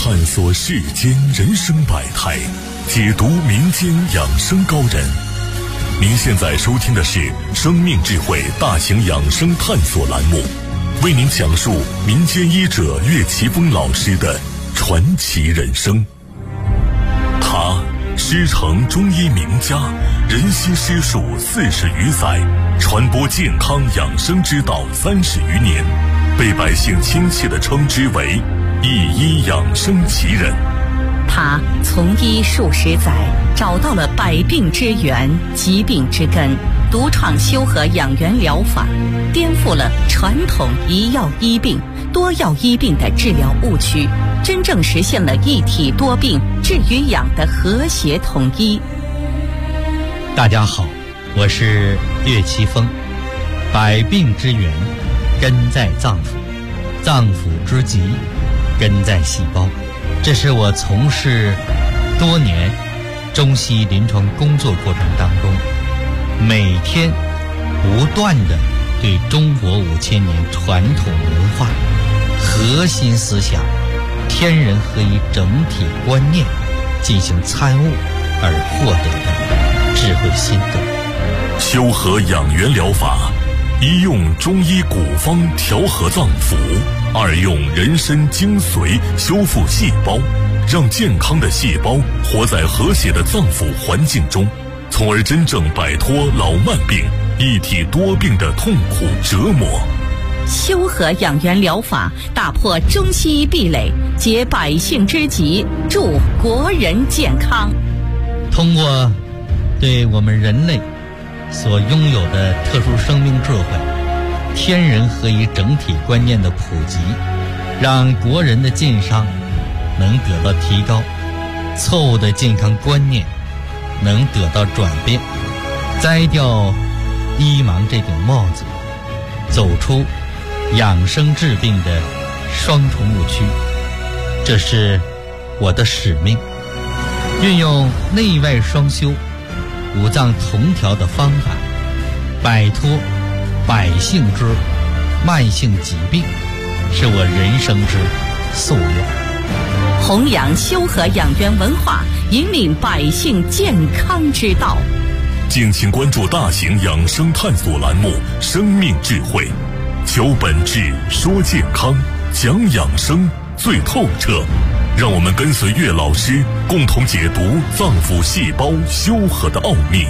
探索世间人生百态，解读民间养生高人。您现在收听的是生命智慧大型养生探索栏目，为您讲述民间医者岳奇峰老师的传奇人生。他师承中医名家，人心师术40余载，传播健康养生之道30余年，被百姓亲切地称之为一医养生奇人。 他从医数十载，找到了百病之源、疾病之根，独创修和养元疗法，颠覆了传统一药医病、多药医病的治疗误区，真正实现了一体多病、治与养的和谐统一。 大家好，我是岳奇峰。百病之源根在脏腑，脏腑之疾根在细胞。这是我从事多年中西医临床工作过程当中，每天不断地对中国5000年传统文化核心思想天人合一整体观念进行参悟而获得的智慧心得。 修和养元疗法，一用中医古方调和脏腑，二用人参精髓修复细胞，让健康的细胞活在和谐的脏腑环境中，从而真正摆脱老慢病、一体多病的痛苦折磨。 修和养元疗法打破中西医壁垒，解百姓之急，助国人健康。 通过对我们人类所拥有的特殊生命智慧、天人合一整体观念的普及，让国人的健康能得到提高，错误的健康观念能得到转变，摘掉医盲这顶帽子，走出养生治病的双重误区。这是我的使命，运用内外双修、五脏同调的方法，摆脱百姓之慢性疾病，是我人生之夙愿。 弘扬修和养元文化，引领百姓健康之道。 敬请关注大型养生探索栏目《生命智慧》，求本质，说健康，讲养生最透彻。让我们跟随岳老师，共同解读脏腑细胞修和的奥秘。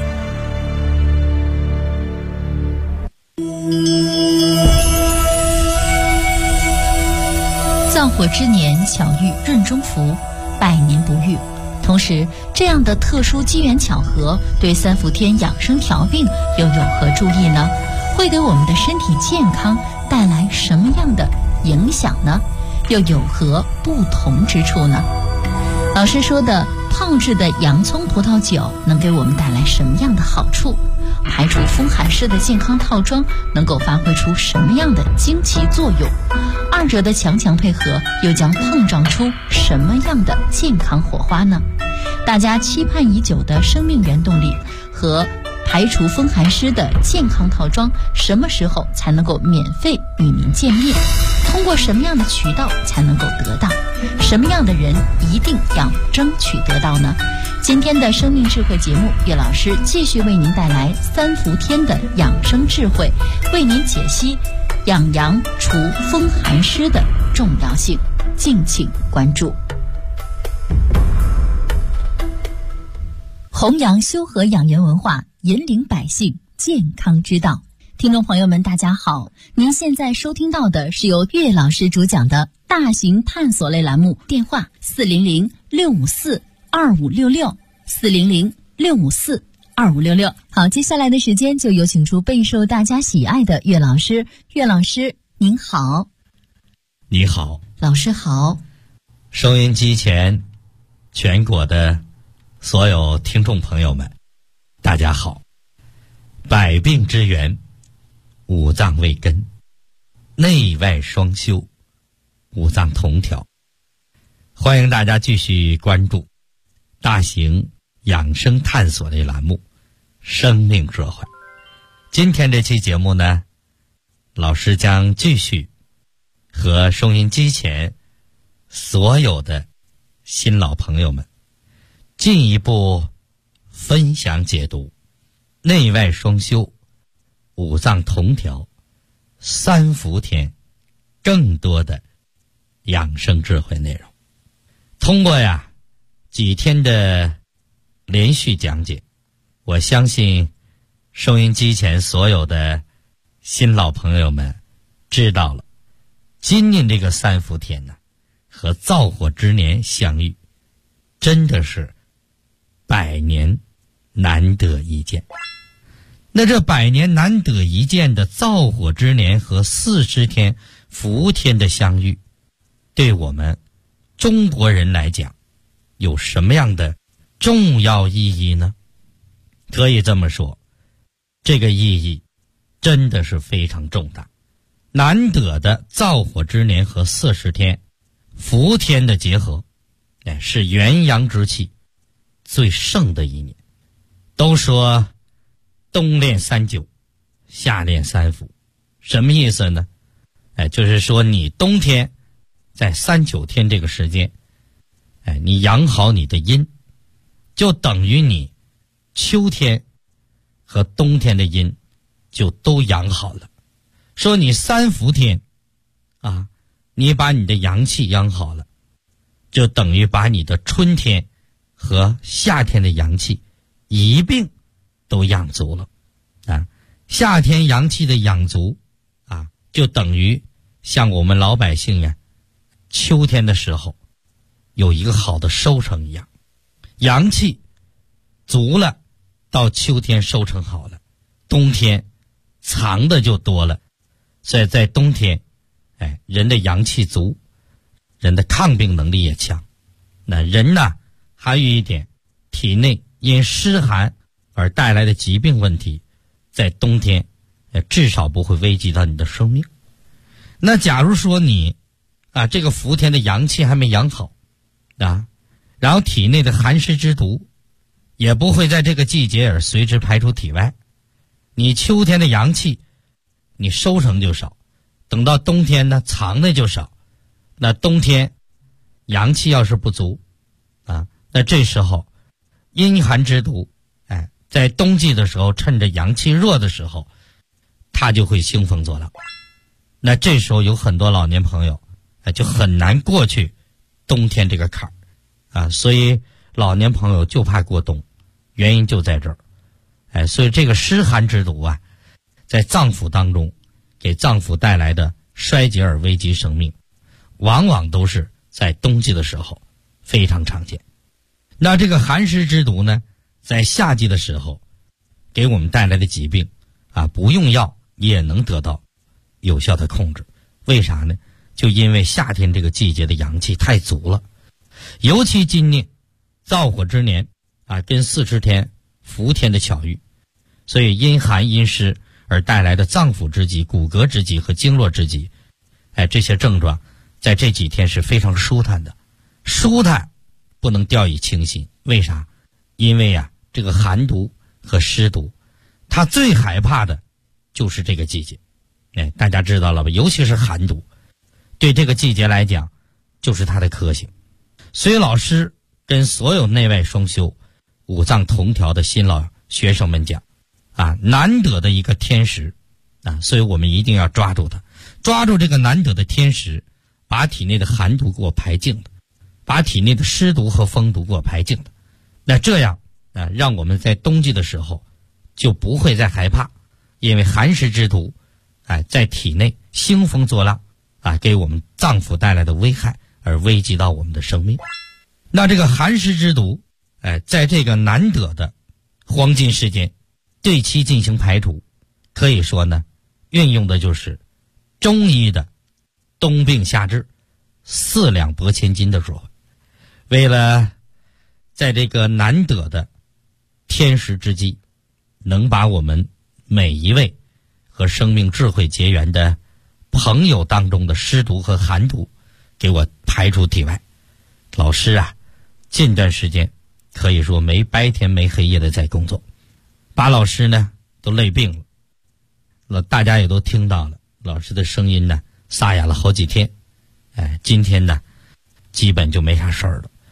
燥火之年，巧遇闰中福，百年不遇。同时，这样的特殊机缘巧合，对三伏天养生调病又有何助益呢？会给我们的身体健康带来什么样的影响呢？又有何不同之处呢？老师说的泡制的洋葱葡萄酒能给我们带来什么样的好处？排除风寒湿的健康套装能够发挥出什么样的惊奇作用？二者的强强配合又将碰撞出什么样的健康火花呢？大家期盼已久的生命原动力和排除风寒湿的健康套装什么时候才能够免费与您见面？通过什么样的渠道才能够得到？什么样的人一定要争取得到呢？今天的生命智慧节目，岳老师继续为您带来三伏天的养生智慧，为您解析养阳除风寒湿的重要性，敬请关注。弘扬修和养元文化，引领百姓健康之道。听众朋友们，大家好，您现在收听到的是由岳老师主讲的大型探索类栏目，电话400-654-2566，400-654-2566。好，接下来的时间就有请出备受大家喜爱的岳老师。岳老师您好。 你好。 老师好。 收音机前全国的所有听众朋友们，大家好。百病之源，五脏为根，内外双修，五脏同调。欢迎大家继续关注大型养生探索类栏目《生命智慧》。今天这期节目呢，老师将继续和收音机前所有的新老朋友们，进一步分享解读内外双修、五脏同调、三伏天更多的养生智慧内容。通过几天的连续讲解，我相信收音机前所有的新老朋友们知道了，今年这个三伏天呢，和灶火之年相遇，真的是百年难得一见。那这百年难得一见的灶火之年和40天伏天的相遇，对我们中国人来讲有什么样的重要意义呢？可以这么说，这个意义真的是非常重大。难得的灶火之年和40天伏天的结合，是元阳之气最盛的一年。都说冬练3九，夏练3伏，什么意思呢？就是说你冬天在3、9天这个时间，你养好你的阴，就等于你秋天和冬天的阴就都养好了。说你3伏天你把你的阳气养好了，就等于把你的春天和夏天的阳气一并都养足了夏天阳气的养足就等于像我们老百姓秋天的时候有一个好的收成一样，阳气足了，到秋天收成好了，冬天藏的就多了。所以在冬天人的阳气足，人的抗病能力也强。那人呢，还有一点，体内因湿寒而带来的疾病问题，在冬天至少不会危及到你的生命。那假如说你这个伏天的阳气还没养好然后体内的寒湿之毒也不会在这个季节而随之排出体外，你秋天的阳气你收成就少，等到冬天呢藏的就少。那冬天阳气要是不足那这时候阴寒之毒在冬季的时候，趁着阳气弱的时候，它就会兴风作浪。那这时候有很多老年朋友就很难过去冬天这个坎儿所以老年朋友就怕过冬，原因就在这儿所以这个湿寒之毒在脏腑当中给脏腑带来的衰竭而危及生命，往往都是在冬季的时候非常常见。那这个寒湿之毒呢，在夏季的时候给我们带来的疾病不用药也能得到有效的控制。为啥呢？就因为夏天这个季节的阳气太足了，尤其今年燥火之年跟40天伏天的巧遇，所以阴寒阴湿而带来的脏腑之疾、骨骼之疾和经络之疾这些症状在这几天是非常舒坦的。舒坦不能掉以轻心，为啥？因为这个寒毒和湿毒它最害怕的就是这个季节大家知道了吧？尤其是寒毒对这个季节来讲就是它的克星。所以老师跟所有内外双修、五脏同调的新老学生们讲难得的一个天时所以我们一定要抓住它，抓住这个难得的天时，把体内的寒毒给我排净的，把体内的湿毒和风毒给我排净的。那这样让我们在冬季的时候就不会再害怕，因为寒湿之毒在体内兴风作浪给我们脏腑带来的危害而危及到我们的生命。那这个寒湿之毒在这个难得的黄金时间对其进行排除，可以说呢运用的就是中医的冬病夏治、4两拨千斤的说法。为了在这个难得的天时之机，能把我们每一位和生命智慧结缘的朋友当中的湿毒和寒毒给我排出体外，老师近段时间可以说没白天没黑夜的在工作，把老师呢都累病了。大家也都听到了，老师的声音呢沙哑了好几天今天呢基本就没啥事儿了。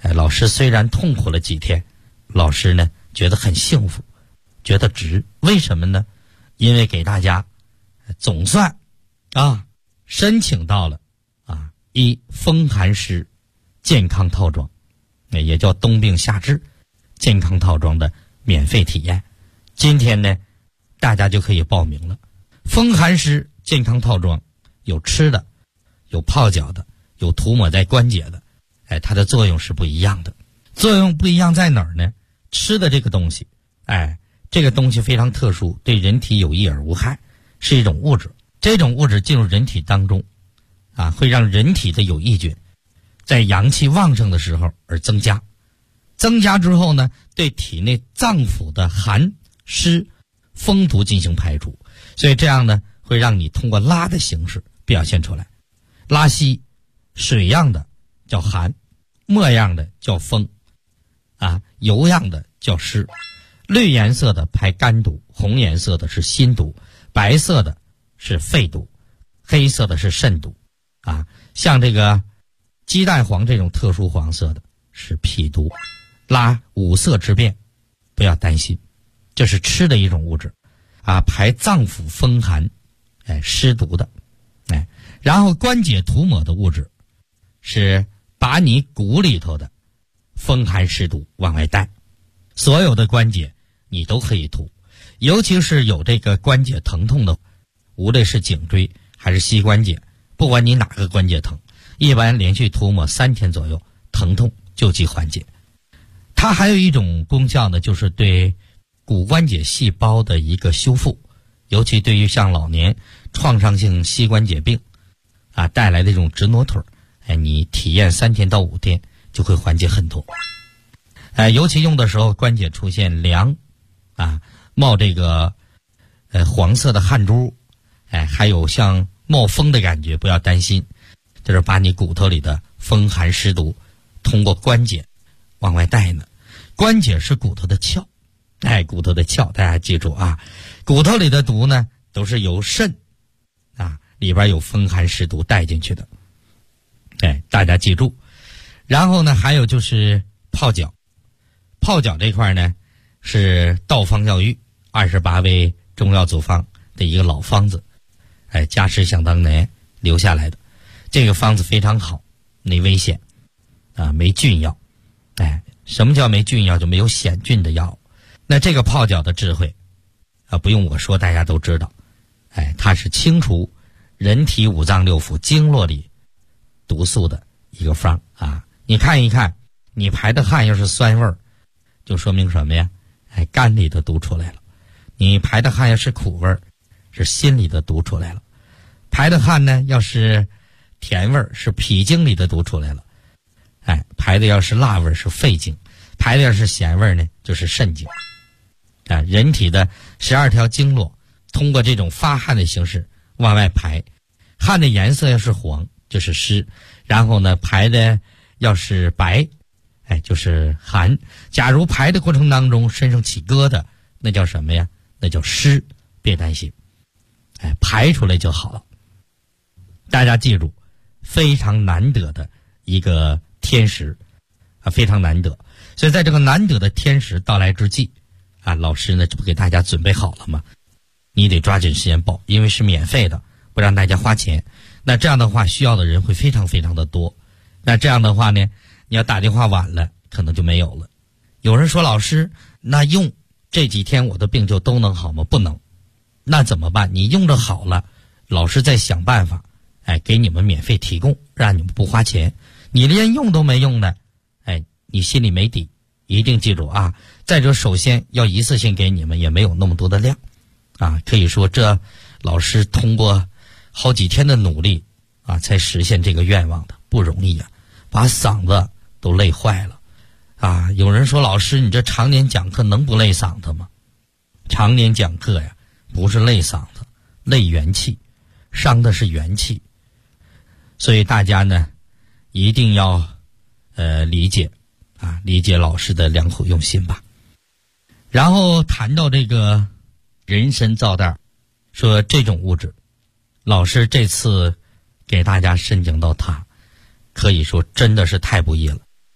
老师虽然痛苦了几天，老师呢觉得很幸福，觉得值。为什么呢？因为给大家总算申请到了一风寒湿健康套装，也叫冬病夏治健康套装的免费体验。今天呢大家就可以报名了。风寒湿健康套装有吃的，有泡脚的，有涂抹在关节的，它的作用是不一样的。作用不一样在哪儿呢？吃的这个东西，这个东西非常特殊，对人体有益而无害，是一种物质。这种物质进入人体当中会让人体的有益菌在阳气旺盛的时候而增加，增加之后呢，对体内脏腑的寒湿风毒进行排除，所以这样呢会让你通过拉的形式表现出来。拉稀水样的叫寒，沫样的叫风油样的叫湿。绿颜色的排肝毒，红颜色的是心毒，白色的是肺毒，黑色的是肾毒像这个鸡蛋黄这种特殊黄色的是脾毒。拉五色之便不要担心，这是吃的一种物质排脏腑风寒湿毒的。然后关节涂抹的物质是把你骨里头的风寒湿毒往外带，所有的关节你都可以涂，尤其是有这个关节疼痛的，无论是颈椎还是膝关节，不管你哪个关节疼，一般连续涂抹3天左右，疼痛就即缓解。它还有一种功效呢，就是对骨关节细胞的一个修复，尤其对于像老年创伤性膝关节病带来的这种直挪腿，你体验3天到5天就会缓解很多。尤其用的时候关节出现凉冒这个黄色的汗珠，还有像冒风的感觉，不要担心，这是把你骨头里的风寒湿毒通过关节往外带呢。关节是骨头的鞘，骨头的鞘，大家记住骨头里的毒呢都是由肾里边有风寒湿毒带进去的，大家记住。然后呢还有就是泡脚，泡脚这块呢是道方药浴28味中药组方的一个老方子，家师想当年留下来的。这个方子非常好，没危险没菌药。什么叫没菌药？就没有险菌的药。那这个泡脚的智慧不用我说，大家都知道。它是清除人体五脏六腑经络里毒素的一个方你看一看，你排的汗要是酸味儿，就说明什么呀？肝里的毒出来了。你排的汗要是苦味儿，是心里的毒出来了。排的汗呢要是甜味儿，是脾经里的毒出来了。排的要是辣味儿，是肺经；排的要是咸味儿呢，就是肾经。人体的12条经络通过这种发汗的形式往外排，汗的颜色要是黄就是湿，然后呢排的要是白就是寒。假如排的过程当中身上起疙瘩，那叫什么呀？那叫湿，别担心，排出来就好了。大家记住，非常难得的一个天时非常难得。所以在这个难得的天时到来之际老师呢这不给大家准备好了吗？你得抓紧时间报，因为是免费的，不让大家花钱。那这样的话需要的人会非常非常的多，那这样的话呢，你要打电话晚了可能就没有了。有人说老师，那用这几天我的病就都能好吗？不能。那怎么办？你用着好了，老师再想办法给你们免费提供，让你们不花钱。你连用都没用呢，你心里没底。一定记住再者首先要一次性给你们，也没有那么多的量可以说这老师通过好几天的努力才实现这个愿望的，不容易把嗓子都累坏了有人说老师，你这常年讲课能不累嗓子吗？常年讲课呀，不是累嗓子，累元气，伤的是元气。所以大家呢一定要理解理解老师的良苦用心吧。然后谈到这个人参皂袋，说这种物质，老师这次给大家申请到它，可以说真的是太不易了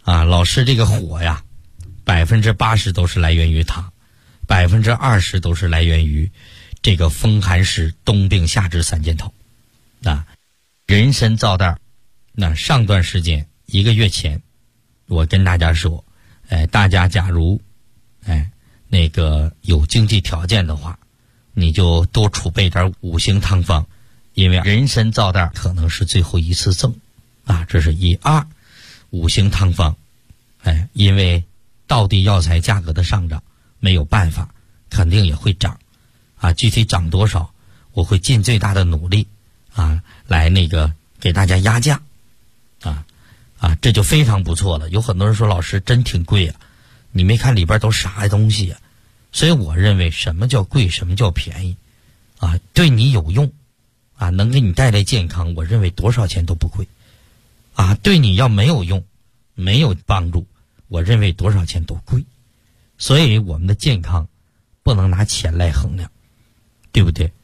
老师这个火呀，80%都是来源于它，20%都是来源于这个风寒湿冬病夏治3件套。人参皂袋，上段时间1个月前，我跟大家说，大家假如那个有经济条件的话，你就多储备点5行汤方，因为人参皂袋可能是最后一次赠这是1、2 5行汤方，因为道地药材价格的上涨没有办法，肯定也会涨具体涨多少，我会尽最大的努力来那个给大家压价这就非常不错了。有很多人说老师真挺贵你没看里边都啥东西所以我认为什么叫贵，什么叫便宜对你有用能给你带来健康，我认为多少钱都不贵对你要没有用，没有帮助，我认为多少钱都贵。所以我们的健康不能拿钱来衡量，对不对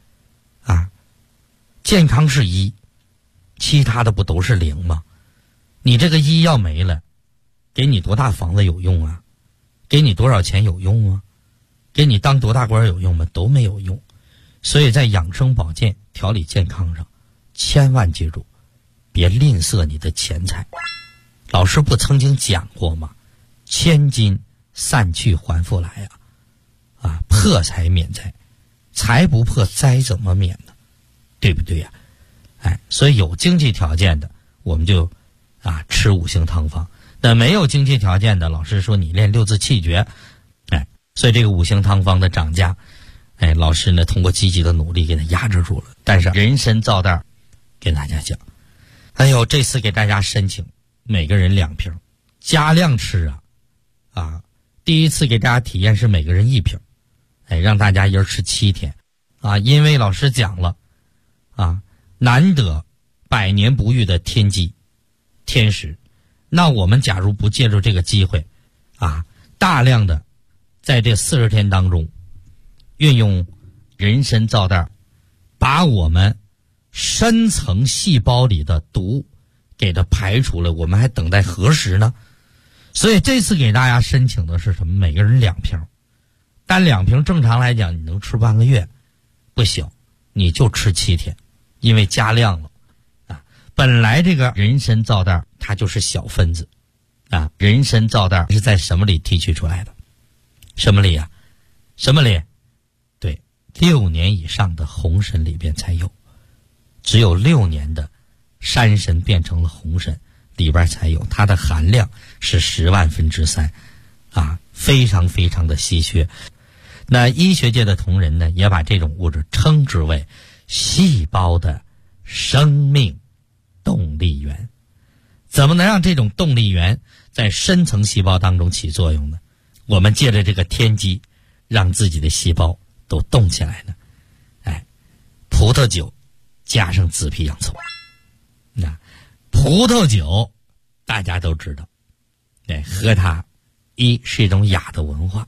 健康是1，其他的不都是0吗？你这个1要没了，给你多大房子有用给你多少钱有用吗？给你当多大官有用吗？都没有用。所以在养生保健调理健康上，千万记住别吝啬你的钱财。老师不曾经讲过吗？千金散去还复来破财免灾，财不破灾怎么免呢？对不对呀？所以有经济条件的我们就吃5行汤方，那没有经济条件的，老师说你练6字气诀所以这个5行汤方的涨价老师呢通过积极的努力给它压制住了。但是人参皂袋跟大家讲，这次给大家申请每个人2瓶，加量吃第一次给大家体验是每个人1瓶让大家一人吃7天因为老师讲了难得100年不遇的天机天时，那我们假如不借助这个机会大量的在这40天当中运用人参皂袋，把我们深层细胞里的毒给它排除了，我们还等待何时呢？所以这次给大家申请的是什么？每个人2瓶，但2瓶正常来讲你能吃半个月，不行，你就吃7天，因为加量了本来这个人参皂袋它就是小分子人参皂袋是在什么里提取出来的？什么里什么里？对，6年以上的红参里边才有，只有6年的山参变成了红参里边才有，它的含量是10万分之3非常非常的稀缺。那医学界的同仁呢，也把这种物质称之为细胞的生命动力源。怎么能让这种动力源在深层细胞当中起作用呢？我们借着这个天机，让自己的细胞都动起来呢。葡萄酒加上紫皮洋葱。葡萄酒大家都知道，喝它1是一种雅的文化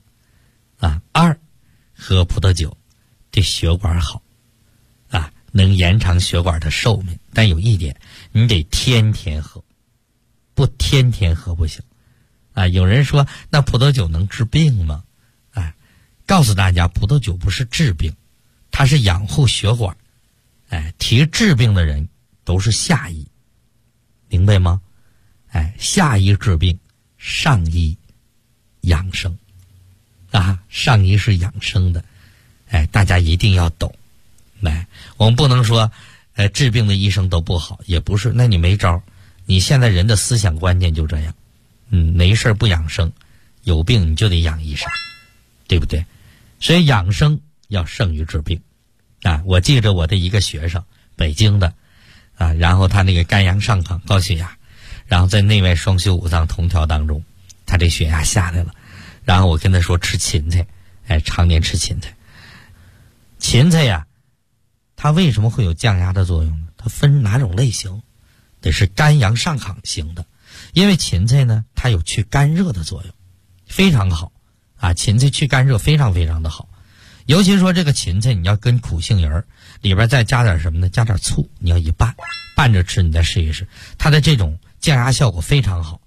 2喝葡萄酒对血管好能延长血管的寿命。但有一点，你得天天喝，不天天喝不行有人说那葡萄酒能治病吗？告诉大家，葡萄酒不是治病，它是养护血管。提治病的人都是下医，明白吗？下医治病，上医养生上医是养生的大家一定要懂。我们不能说治病的医生都不好，也不是，那你没招。你现在人的思想观念就这样没事不养生，有病你就得养医生，对不对？所以养生要胜于治病我记着我的一个学生，北京的然后他那个肝阳上亢高血压，然后在内外双修5脏同调当中，他这血压下来了，然后我跟他说吃芹菜常年吃芹菜。芹菜它为什么会有降压的作用呢？它分哪种类型？得是肝阳上亢型的，因为芹菜呢它有去肝热的作用，非常好芹菜去肝热非常非常的好。尤其说这个芹菜你要跟苦杏仁里边再加点什么呢？加点醋，你要一拌着吃，你再试一试，它的这种降压效果非常好。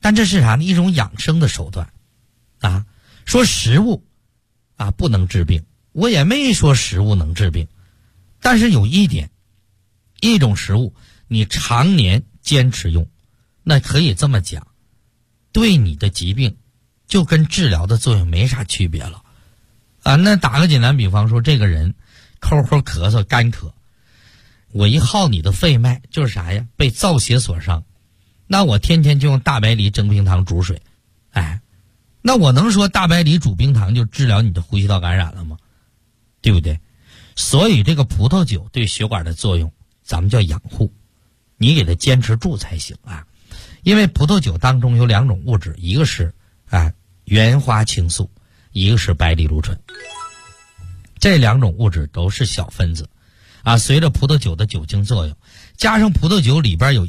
但这是啥呢？一种养生的手段啊。说食物啊不能治病，我也没说食物能治病，但是有一点，一种食物你常年坚持用，那可以这么讲，对你的疾病就跟治疗的作用没啥区别了啊。那打个简单比方说，这个人抠抠咳嗽干咳，我一耗你的肺脉就是啥呀？被造血所伤，那我天天就用大白梨蒸冰糖煮水，哎，那我能说大白梨煮冰糖就治疗你的呼吸道感染了吗？对不对？所以这个葡萄酒对血管的作用咱们叫养护，你给它坚持住才行啊。因为葡萄酒当中有2种物质，一个是原花青素，一个是白藜芦醇，这2种物质都是小分子啊。随着葡萄酒的酒精作用，加上葡萄酒里边有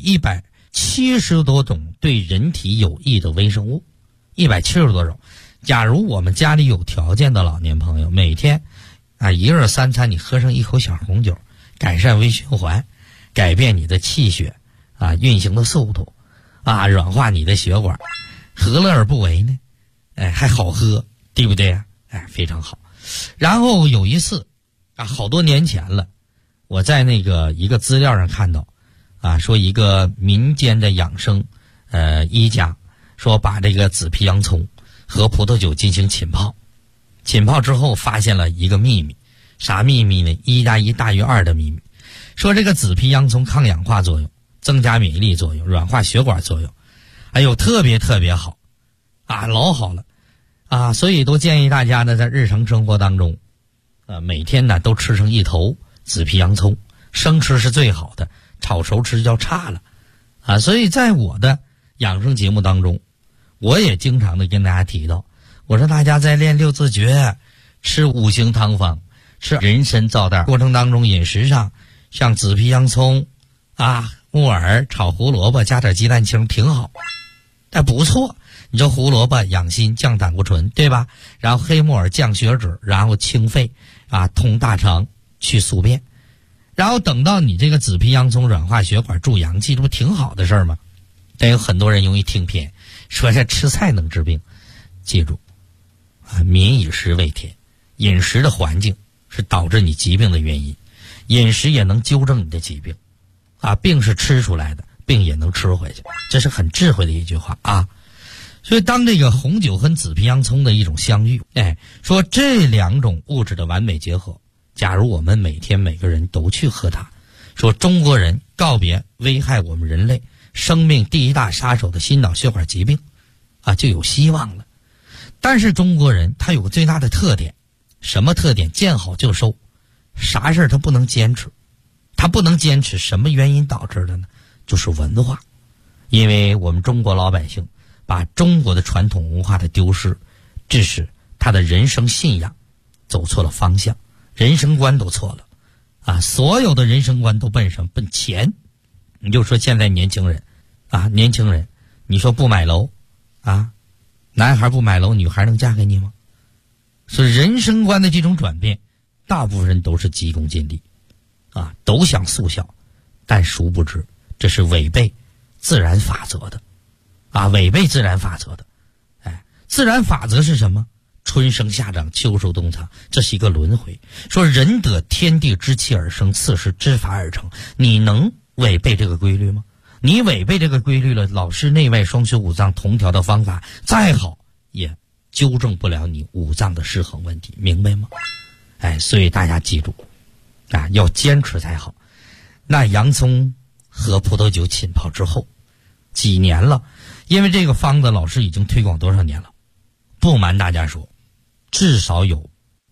170多种对人体有益的微生物，170多种。假如我们家里有条件的老年朋友，每天一日3餐你喝上1口小红酒，改善微循环，改变你的气血运行的速度软化你的血管，何乐而不为呢？还好喝，对不对非常好。然后有一次好多年前了，我在那个一个资料上看到说一个民间的养生医家说把这个紫皮洋葱和葡萄酒进行浸泡，浸泡之后发现了一个秘密。啥秘密呢？1+1大于2的秘密。说这个紫皮洋葱抗氧化作用，增加免疫力作用，软化血管作用，特别特别好老好了所以都建议大家呢在日常生活当中每天呢都吃上1头紫皮洋葱，生吃是最好的，炒熟吃就差了所以在我的养生节目当中，我也经常的跟大家提到，我说大家在练6字诀，吃5行汤方，吃人参皂蛋过程当中，饮食上像紫皮洋葱木耳炒胡萝卜加点鸡蛋清挺好，但不错。你这胡萝卜养心降胆固醇，对吧？然后黑木耳降血脂，然后清肺通大肠去宿便，然后等到你这个紫皮洋葱软化血管助阳气，这不挺好的事儿吗？但有很多人容易听偏，说这吃菜能治病。记住民以食为天，饮食的环境是导致你疾病的原因，饮食也能纠正你的疾病病是吃出来的，病也能吃回去，这是很智慧的一句话所以当这个红酒和紫皮洋葱的一种相遇，说这2种物质的完美结合，假如我们每天每个人都去喝它，说中国人告别危害我们人类生命第1大杀手的心脑血管疾病就有希望了。但是中国人他有个最大的特点，什么特点？见好就收，啥事他不能坚持。他不能坚持，什么原因导致的呢？就是文化。因为我们中国老百姓把中国的传统文化的丢失，致使他的人生信仰走错了方向，人生观都错了所有的人生观都奔什么？奔钱。你就说现在年轻人年轻人你说不买楼男孩不买楼，女孩能嫁给你吗？所以人生观的这种转变，大部分人都是急功近利都想速效，但殊不知这是违背自然法则的违背自然法则的自然法则是什么？春生夏长秋收冬藏，这是一个轮回。说人得天地之气而生，次是知法而成，你能违背这个规律吗？你违背这个规律了，老师内外双修5脏同调的方法再好也纠正不了你5脏的失衡问题，明白吗？所以大家记住要坚持才好。那洋葱和葡萄酒浸泡之后几年了，因为这个方子老师已经推广多少年了？不瞒大家说，至少有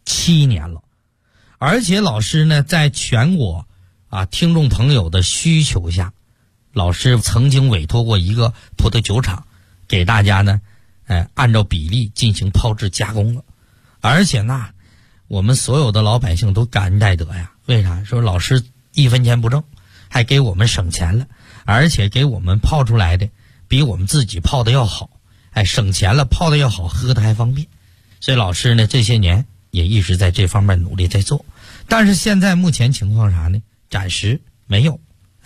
7年了。而且老师呢在全国听众朋友的需求下，老师曾经委托过一个葡萄酒厂给大家呢按照比例进行泡制加工了。而且呢我们所有的老百姓都感恩戴德呀。为啥？说老师1分钱不挣，还给我们省钱了，而且给我们泡出来的比我们自己泡的要好，省钱了，泡的要好，喝的还方便。所以老师呢这些年也一直在这方面努力在做。但是现在目前情况啥呢？暂时没有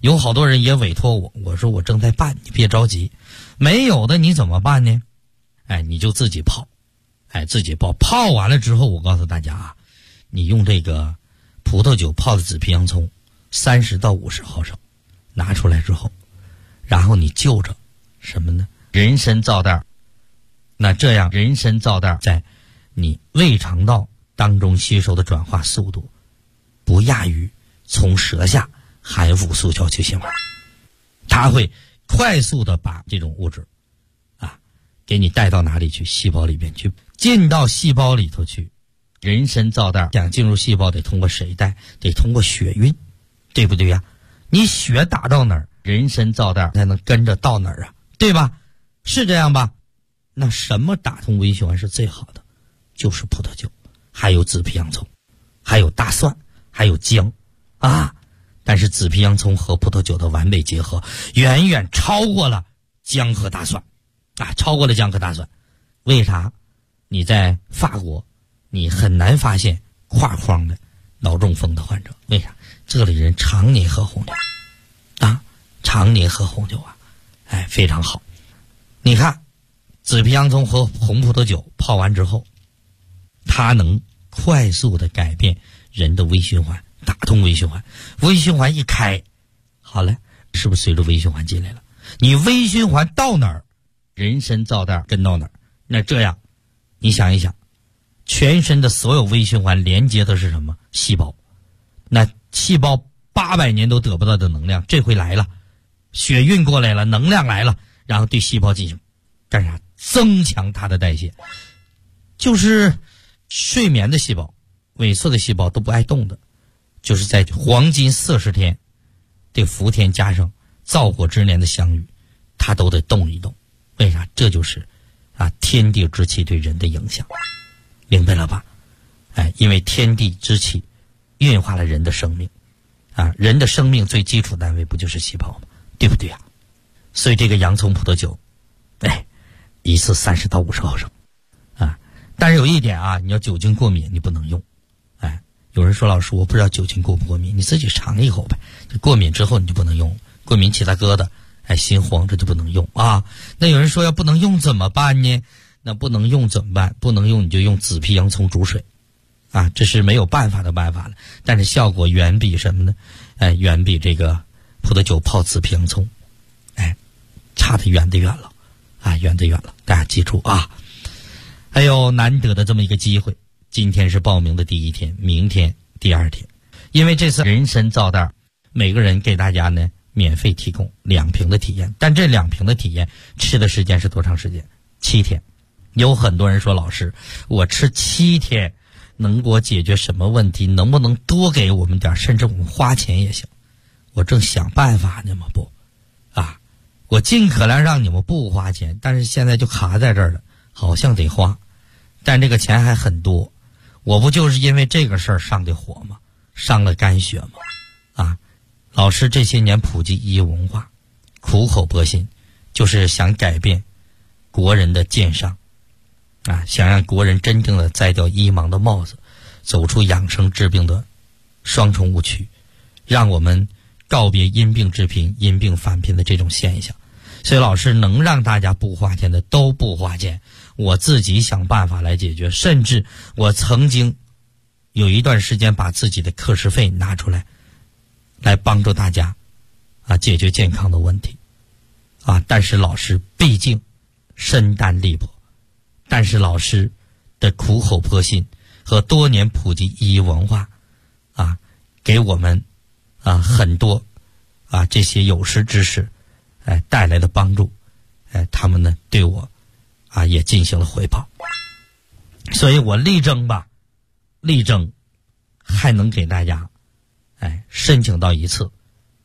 有好多人也委托我，我说我正在办，你别着急。没有的你怎么办呢？你就自己泡，自己泡。泡完了之后，我告诉大家啊，你用这个葡萄酒泡的紫皮洋葱30到50毫升，拿出来之后，然后你就着什么呢？人参皂袋。那这样人参皂袋在你胃肠道当中吸收的转化速度，不亚于从舌下含5速效球辛烷，它会快速的把这种物质给你带到哪里去？细胞里边去，进到细胞里头去。人参皂袋想进入细胞得通过谁带？得通过血运，对不对呀？你血打到哪儿，人参皂袋才能跟着到哪儿啊，对吧？是这样吧？那什么打通微循环是最好的？就是葡萄酒，还有紫皮洋葱，还有大蒜，还有姜但是紫皮洋葱和葡萄酒的完美结合远远超过了姜和大蒜超过了姜和大蒜。为啥？你在法国你很难发现跨框的脑中风的患者，为啥？这里人常年喝红酒常年喝红酒非常好。你看紫皮洋葱和红葡萄酒泡完之后，它能快速的改变人的微循环，打通微循环。微循环一开，好了，是不是随着微循环进来了？你微循环到哪儿，人参皂袋跟到哪儿。那这样你想一想，全身的所有微循环连接的是什么？细胞。那细胞800年都得不到的能量，这回来了，血运过来了，能量来了，然后对细胞进行干啥？增强它的代谢。就是睡眠的细胞，萎缩的细胞都不爱动的，就是在黄金40天这伏天加上燥火之年的相遇，它都得动一动。为啥？这就是天地之气对人的影响，明白了吧？因为天地之气运化了人的生命人的生命最基础单位不就是细胞吗？对不对呀？所以这个洋葱葡萄酒一次30到50毫升但是有一点你要酒精过敏你不能用。有人说老师我不知道酒精过不过敏，你自己尝一口呗。过敏之后你就不能用，过敏起大疙瘩心慌，这就不能用那有人说要不能用怎么办呢？那不能用怎么办？不能用你就用紫皮洋葱煮水这是没有办法的办法了，但是效果远比什么呢？远比这个葡萄酒泡紫皮洋葱差得远得远了远得远了。大家记住还有难得的这么一个机会，今天是报名的第1天，明天第2天。因为这次人参皂袋每个人给大家呢免费提供2瓶的体验，但这2瓶的体验吃的时间是多长时间？7天。有很多人说老师我吃7天能给我解决什么问题？能不能多给我们点，甚至我们花钱也行。我正想办法呢嘛，我尽可能让你们不花钱，但是现在就卡在这儿了，好像得花，但这个钱还很多。我不就是因为这个事儿上的火吗？上了肝血吗？老师这些年普及医文化，苦口婆心，就是想改变国人的奸商想让国人真正的摘掉医盲的帽子，走出养生治病的双重误区，让我们告别因病致贫、因病返贫的这种现象。所以老师能让大家不花钱的都不花钱，我自己想办法来解决。甚至我曾经有一段时间把自己的课时费拿出来帮助大家解决健康的问题但是老师毕竟身担力薄，但是老师的苦口婆心和多年普及医文化给我们很多这些有识之士带来的帮助他们呢对我也进行了回报。所以我力争还能给大家申请到一次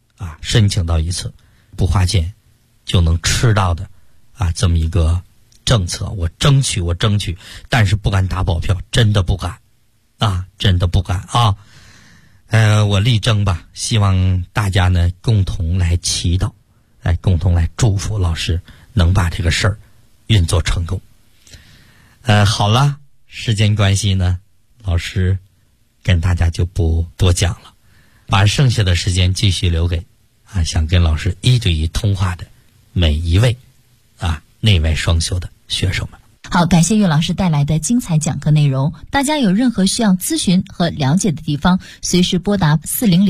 不花钱就能吃到的这么一个政策。我争取，但是不敢打保票，真的不敢我力争吧，希望大家呢共同来祈祷，共同来祝福老师能把这个事儿运作成功。好了，时间关系呢，老师跟大家就不多讲了，把剩下的时间继续留给想跟老师一对一通话的每一位内外双修的学生们。 好，感谢岳老师带来的精彩讲课内容。大家有任何需要咨询和了解的地方，随时拨打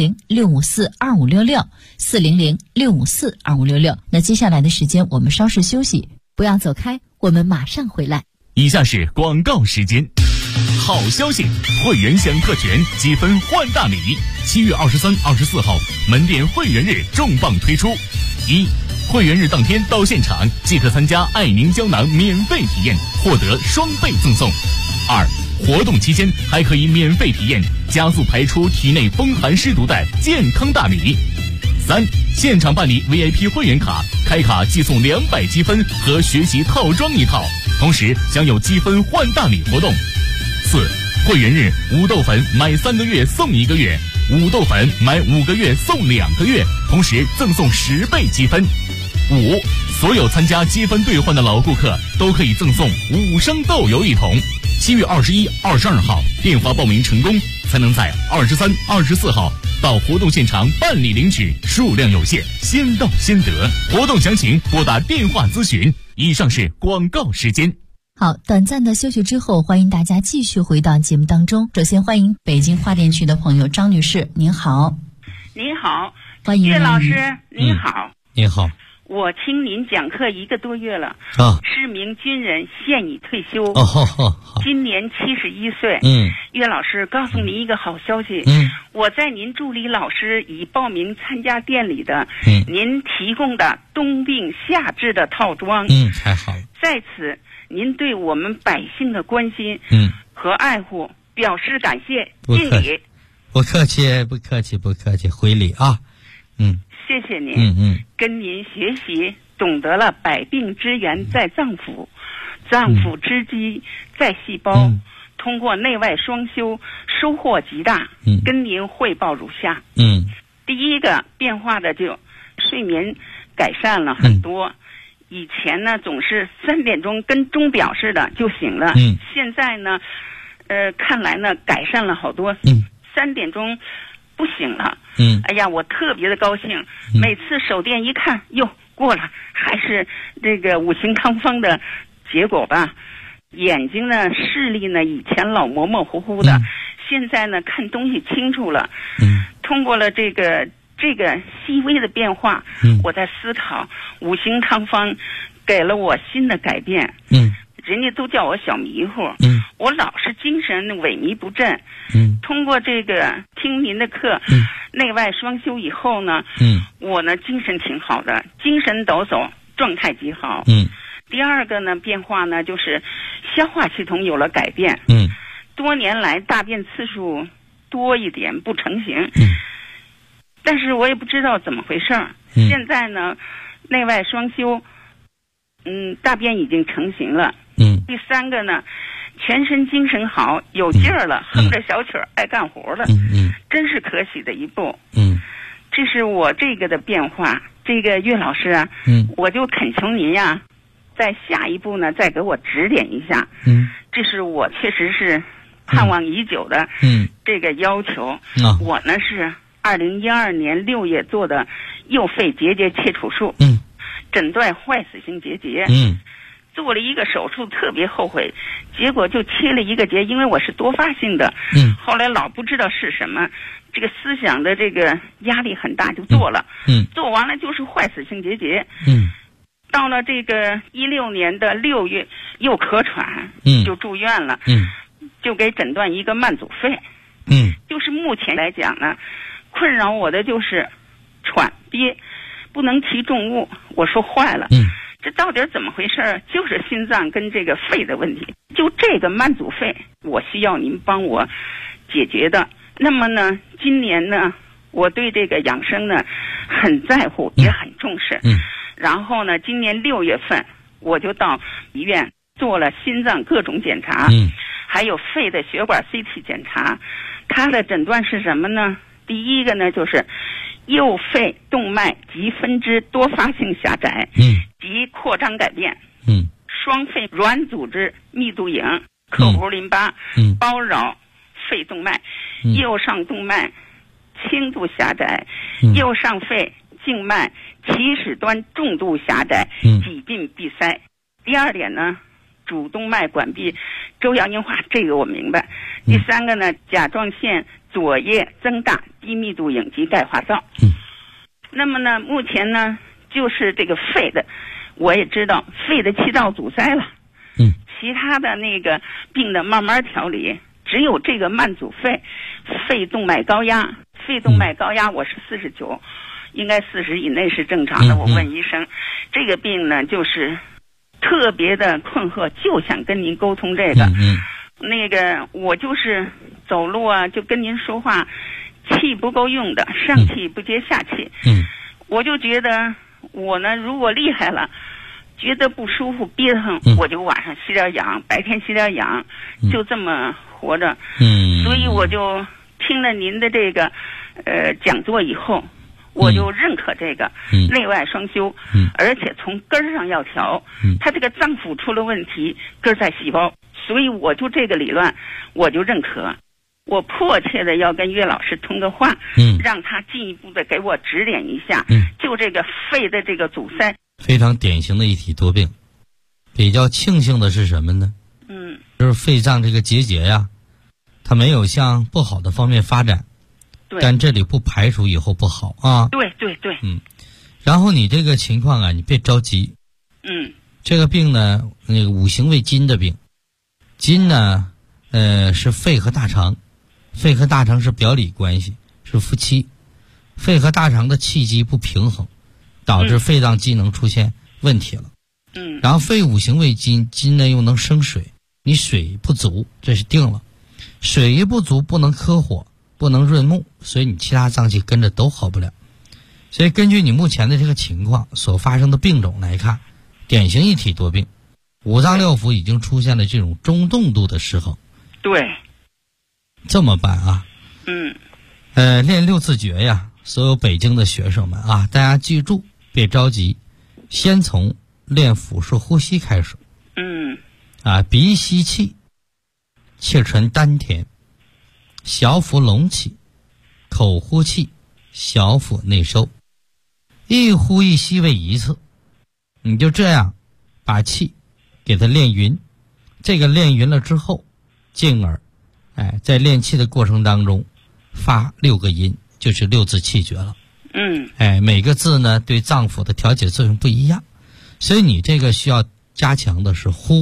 400-654-2566，400-654-2566。那接下来的时间我们稍事休息，不要走开，我们马上回来。 以下是广告时间。好消息，会员享特权，积分换大礼。7月23、24号门店会员日重磅推出。1、会员日当天到现场即可参加爱宁胶囊免费体验，获得双倍赠送。2、活动期间还可以免费体验加速排出体内风寒湿毒的健康大礼。3、现场办理 VIP 会员卡，开卡即送200积分和学习套装一套，同时享有积分换大礼活动。4、会员日五豆粉买3个月送1个月，五豆粉买5个月送2个月，同时赠送10倍积分。5、所有参加积分兑换的老顾客都可以赠送5升豆油1桶。7月21、22号电话报名成功，才能在23、24号到活动现场办理领取，数量有限，先到先得。活动详情拨打电话咨询。以上是广告时间。 好，短暂的休息之后，欢迎大家继续回到节目当中。首先欢迎北京花店区的朋友张女士，您好。 您好， 欢迎岳老师，您好。 您好。 我听您讲课1个多月了，是名军人，现已退休，今年71岁。岳老师，告诉您一个好消息，我在您助理老师已报名参加店里的，您提供的冬病夏治的套装， 太好了。 在此，您对我们百姓的关心，和爱护，表示感谢，敬礼。 不客气，不客气，不客气，回礼啊。 谢谢您，跟您学习，懂得了百病之源在脏腑，脏腑之基在细胞，通过内外双修，收获极大。跟您汇报如下。第一个变化的就睡眠改善了很多。以前呢总是3点钟跟钟表似的就醒了，现在呢看来呢改善了好多。3点钟不醒了，哎呀，我特别的高兴。每次手电一看，哟，过了，还是这个五行汤方的结果吧。眼睛呢，视力呢，以前老模模糊糊的，现在呢，看东西清楚了。通过了这个细微的变化，我在思考五行汤方给了我新的改变。人家都叫我小迷糊，我老是精神萎靡不振。通过这个听您的课，内外双修以后呢，我呢精神挺好的，精神抖擞，状态极好。第二个呢变化呢就是消化系统有了改变。多年来大便次数多一点，不成形。但是我也不知道怎么回事儿。现在呢内外双修，大便已经成型了。第三个呢，全身精神好，有劲儿了，哼着小曲儿，爱干活了。真是可喜的一步。这是我这个的变化。这个岳老师啊，我就恳求您呀，在下一步呢再给我指点一下。这是我确实是盼望已久的这个要求。我呢是2012年6月做的右肺结节切除术，诊断坏死性结节。做了一个手术，特别后悔，结果就切了一个结，因为我是多发性的。后来老不知道是什么，这个思想的这个压力很大，就做了。做完了就是坏死性结节。到了这个16年的6月又咳喘，就住院了。就给诊断一个慢阻肺。就是目前来讲呢，困扰我的就是喘憋，不能提重物。我说坏了。这到底怎么回事？就是心脏跟这个肺的问题。就这个慢阻肺，我需要您帮我解决的。那么呢，今年呢，我对这个养生呢很在乎，也很重视。然后呢，今年6月份我就到医院做了心脏各种检查，还有肺的血管 CT 检查。它的诊断是什么呢？第一个呢就是右肺动脉及分支多发性狭窄，及扩张改变。双肺软组织密度影，克弧淋巴，包绕肺动脉，右上动脉轻度狭窄，右上肺静脉起始端重度狭窄，几鬓闭塞。第二点呢，主动脉管壁周摇硬化，这个我明白。第三个呢，甲状腺左叶增大，低密度隐疾钙化灶。那么呢，目前呢就是这个肺的，我也知道肺的气道阻塞了。其他的那个病的慢慢调理，只有这个慢阻肺，肺动脉高压，我是49，应该40以内是正常的。我问医生，这个病呢就是特别的困惑，就想跟您沟通这个。那个我就是走路啊，就跟您说话，气不够用的，上气不接下气。我就觉得我呢，如果厉害了，觉得不舒服憋疼，我就晚上吸点氧，白天吸点氧，就这么活着。所以我就听了您的这个讲座以后，我就认可这个内外双修，而且从根儿上要调。他这个脏腑出了问题，根在细胞，所以我就这个理论我就认可。我迫切的要跟岳老师通个话，让他进一步的给我指点一下，就这个肺的这个阻塞。 非常典型的一体多病。比较庆幸的是什么呢？就是肺脏这个结节呀，它没有向不好的方面发展。但这里不排除以后不好啊。 对。 然后你这个情况啊，你别着急。这个病呢，那个五行为金的病，金呢，是肺和大肠，肺和大肠是表里关系，是夫妻。肺和大肠的气机不平衡，导致肺脏机能出现问题了。然后肺五行为金，金呢又能生水，你水不足，这是定了。水一不足，不能克火，不能润木，所以你其他脏器跟着都好不了。所以根据你目前的这个情况所发生的病种来看，典型一体多病，五脏六腑已经出现了这种中动度的失衡。 对， 这么办啊？练六字诀呀，所有北京的学生们啊，大家记住，别着急，先从练腹式呼吸开始。鼻吸气，气沉丹田，小腹隆起，口呼气，小腹内收，一呼一吸为一次。你就这样把气给它练匀，这个练匀了之后，进而在练气的过程当中发6个音，就是六字气诀了。每个字呢对脏腑的调节作用不一样，所以你这个需要加强的是呼，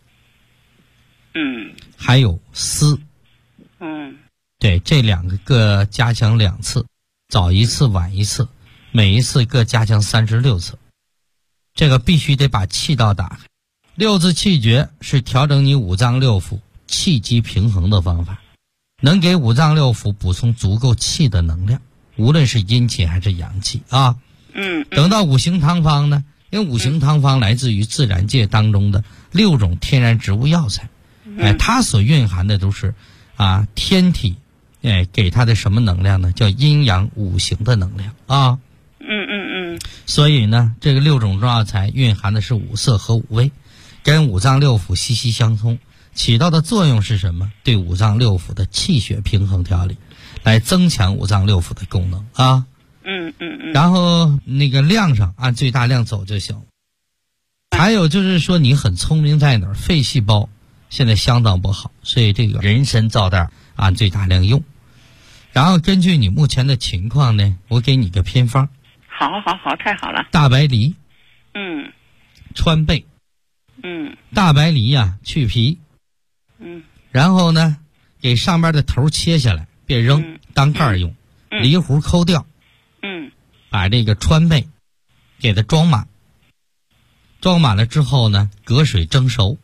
还有思。对，这2个加强2次，早一次晚一次，每一次各加强36次。这个必须得把气道打开。六字气诀是调整你五脏六腑气机平衡的方法，能给五脏六腑补充足够气的能量，无论是阴气还是阳气啊。等到五行汤方呢，因为五行汤方来自于自然界当中的6种天然植物药材，它所蕴含的都是天体给它的什么能量呢？叫阴阳五行的能量啊。所以呢，这个6种中药材蕴含的是5色和5味，跟五脏六腑息息相通，起到的作用是什么？对五脏六腑的气血平衡调理，来增强五脏六腑的功能啊。然后那个量上按最大量走就行。还有就是说你很聪明在哪儿？肺细胞现在相当不好，所以这个人参皂袋按最大量用。然后根据你目前的情况呢，我给你个偏方。 好，太好了。 大白梨，川贝，大白梨呀，去皮，然后呢，给上边的头切下来，别扔，当盖儿用，梨核抠掉，把这个川贝给它装满，装满了之后呢，隔水蒸熟，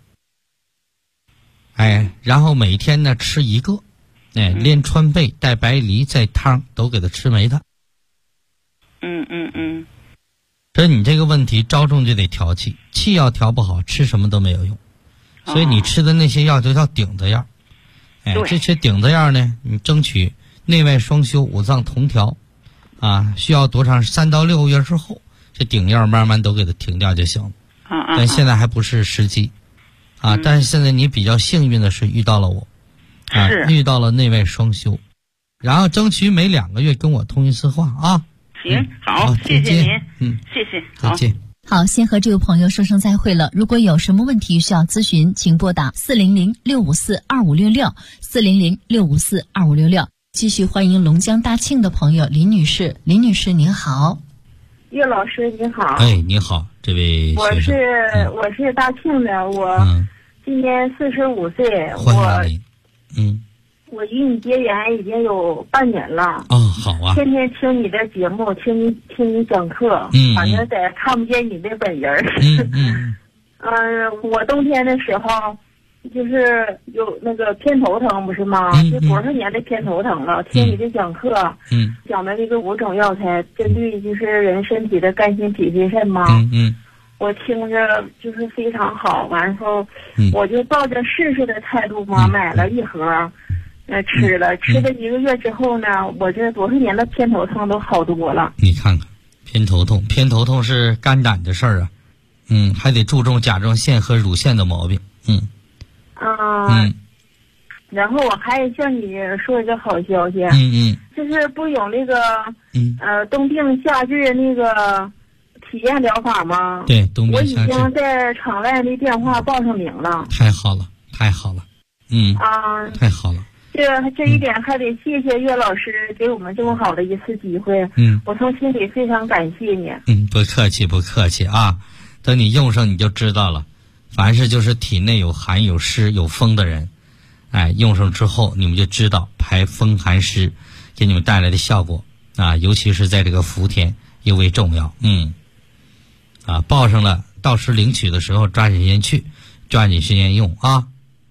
然后每天呢吃1个，连川贝带白梨在汤都给它吃没它。所以你这个问题着重就得调气，气要调不好，吃什么都没有用。所以你吃的那些药都叫顶子药。这些顶子药呢，你争取内外双修，五脏同调需要多长？3到6个月之后，这顶药慢慢都给它停掉就行了。但现在还不是时机但是现在你比较幸运的是遇到了我遇到了内外双修，然后争取每2个月跟我通一次话啊。 行，好，谢谢您，谢谢， 再见。 好，先和这位朋友说声再会了。如果有什么问题需要咨询，请拨打400-654-2566，400-654-2566。继续欢迎龙江大庆的朋友林女士。林女士您好。 岳老师您好。 哎，你好，这位学生。 我是大庆的，我今年45岁，我与你结缘已经有半年了。 哦，好啊。 天天听你的节目，听你讲课，反正在看不见你的本人。我冬天的时候就是有那个偏头疼，不是吗？就多少年的偏头疼了。听你的讲课，讲的这个5种药材，针对就是人身体的肝心脾肺肾嘛。我听着就是非常好。完后，我就抱着试试的态度嘛，买了1盒。吃了1个月之后呢，我这多少年的偏头痛都好多了。 你看看，偏头痛是肝胆的事儿啊，还得注重甲状腺和乳腺的毛病， 然后我还向你说一个好消息，就是不有那个冬病夏治那个体验疗法吗？ 对，冬病夏治， 我已经在场外的电话报上名了。 太好了，太好了，太好了。 这一点还得谢谢岳老师给我们这么好的一次机会，我从心里非常感谢你。 不客气不客气啊，等你用上你就知道了。凡是就是体内有寒有湿有风的人，用上之后你们就知道排风寒湿给你们带来的效果啊，尤其是在这个伏天尤为重要。报上了，到时领取的时候抓紧时间去，抓紧时间用啊。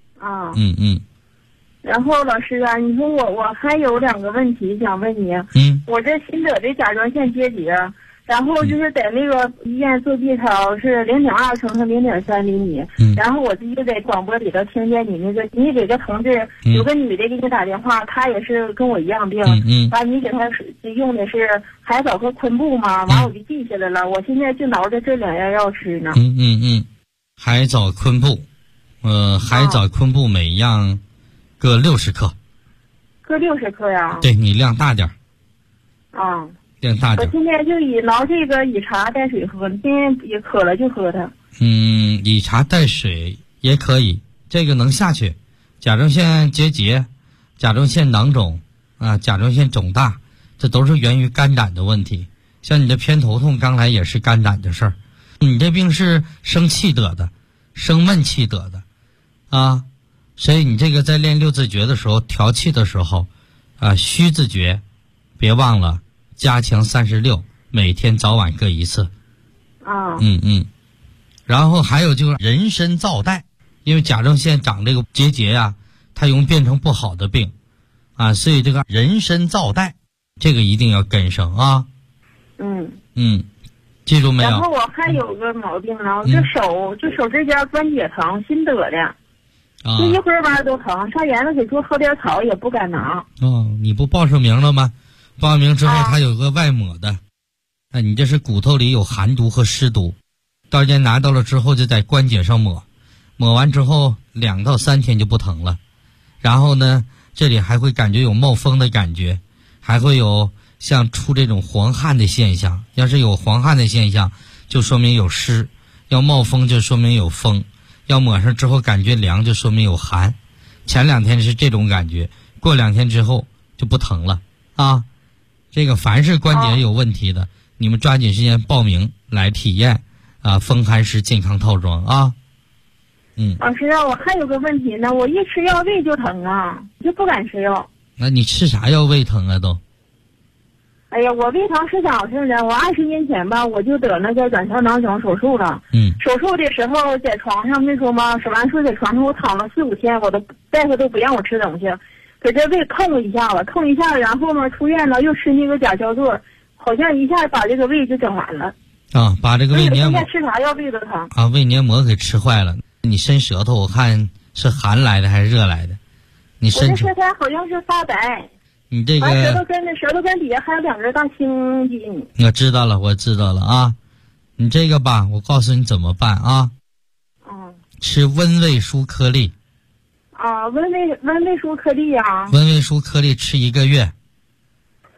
然后老师啊，你说我还有2个问题想问你。我这新得的甲状腺结节，然后就是在那个医院做 B 超是0.2乘上0.3厘米，然后我自己在广播里头听见你那个，你给个同志有个女的给你打电话，她也是跟我一样病，完你给她用的是海藻和昆布嘛，完我就记下来了，我现在就挠着这2样药吃呢。 海藻昆布，海藻昆布每样各60克， 各60克呀？ 对，你量大点。量大点。 我现在就挠这个以茶带水喝，现在也渴了就喝它。 以茶带水也可以，这个能下去。甲状腺结节、甲状腺囊肿甲状腺肿大，这都是源于肝胆的问题。像你的偏头痛，刚才也是肝胆的事儿。你这病是生气得的，生闷气得的所以你这个在练6字诀的时候，调气的时候虚字诀别忘了加强36，每天早晚各1次。然后还有就是人参皂带，因为甲状腺长这个结节它容易变成不好的病所以这个人参皂带这个一定要跟上记住没有？ 然后我还有个毛病呢，我这手这边关节疼，新得的。就一会儿吧都疼，上园子给猪喝点草也不敢拿。 你不报上名了吗？报完名之后它有个外抹的，你这是骨头里有寒毒和湿毒，到家拿到了之后就在关节上抹，抹完之后2到3天就不疼了。然后呢，这里还会感觉有冒风的感觉，还会有像出这种黄汗的现象。要是有黄汗的现象，就说明有湿；要冒风就说明有风。要抹上之后感觉凉，就说明有寒。前2天是这种感觉，过2天之后就不疼了这个凡是关节有问题的，你们抓紧时间报名来体验风寒湿健康套装老师我还有个问题呢，我一吃药胃就疼就不敢吃药。 那你吃啥药胃疼都？ 哎呀，我胃疼是咋回事呢？我20年前吧，我就得那个卵巢囊肿手术了。手术的时候在床上那时候嘛，手完术在床上我躺了4、5天，大夫都不让我吃东西，给这胃控了一下，然后呢出院了，又吃那个甲硝唑，好像一下把这个胃就整完了。 把这个胃黏膜， 现在吃啥药胃都疼。 胃黏膜给吃坏了。你伸舌头，我看是寒来的还是热来的？你伸出。 我这舌头好像是发白。 你这个舌头根底下还有2根大青筋。 我知道了你这个吧，我告诉你怎么办吃温胃舒颗粒。 温胃舒颗粒温胃舒颗粒吃1个月。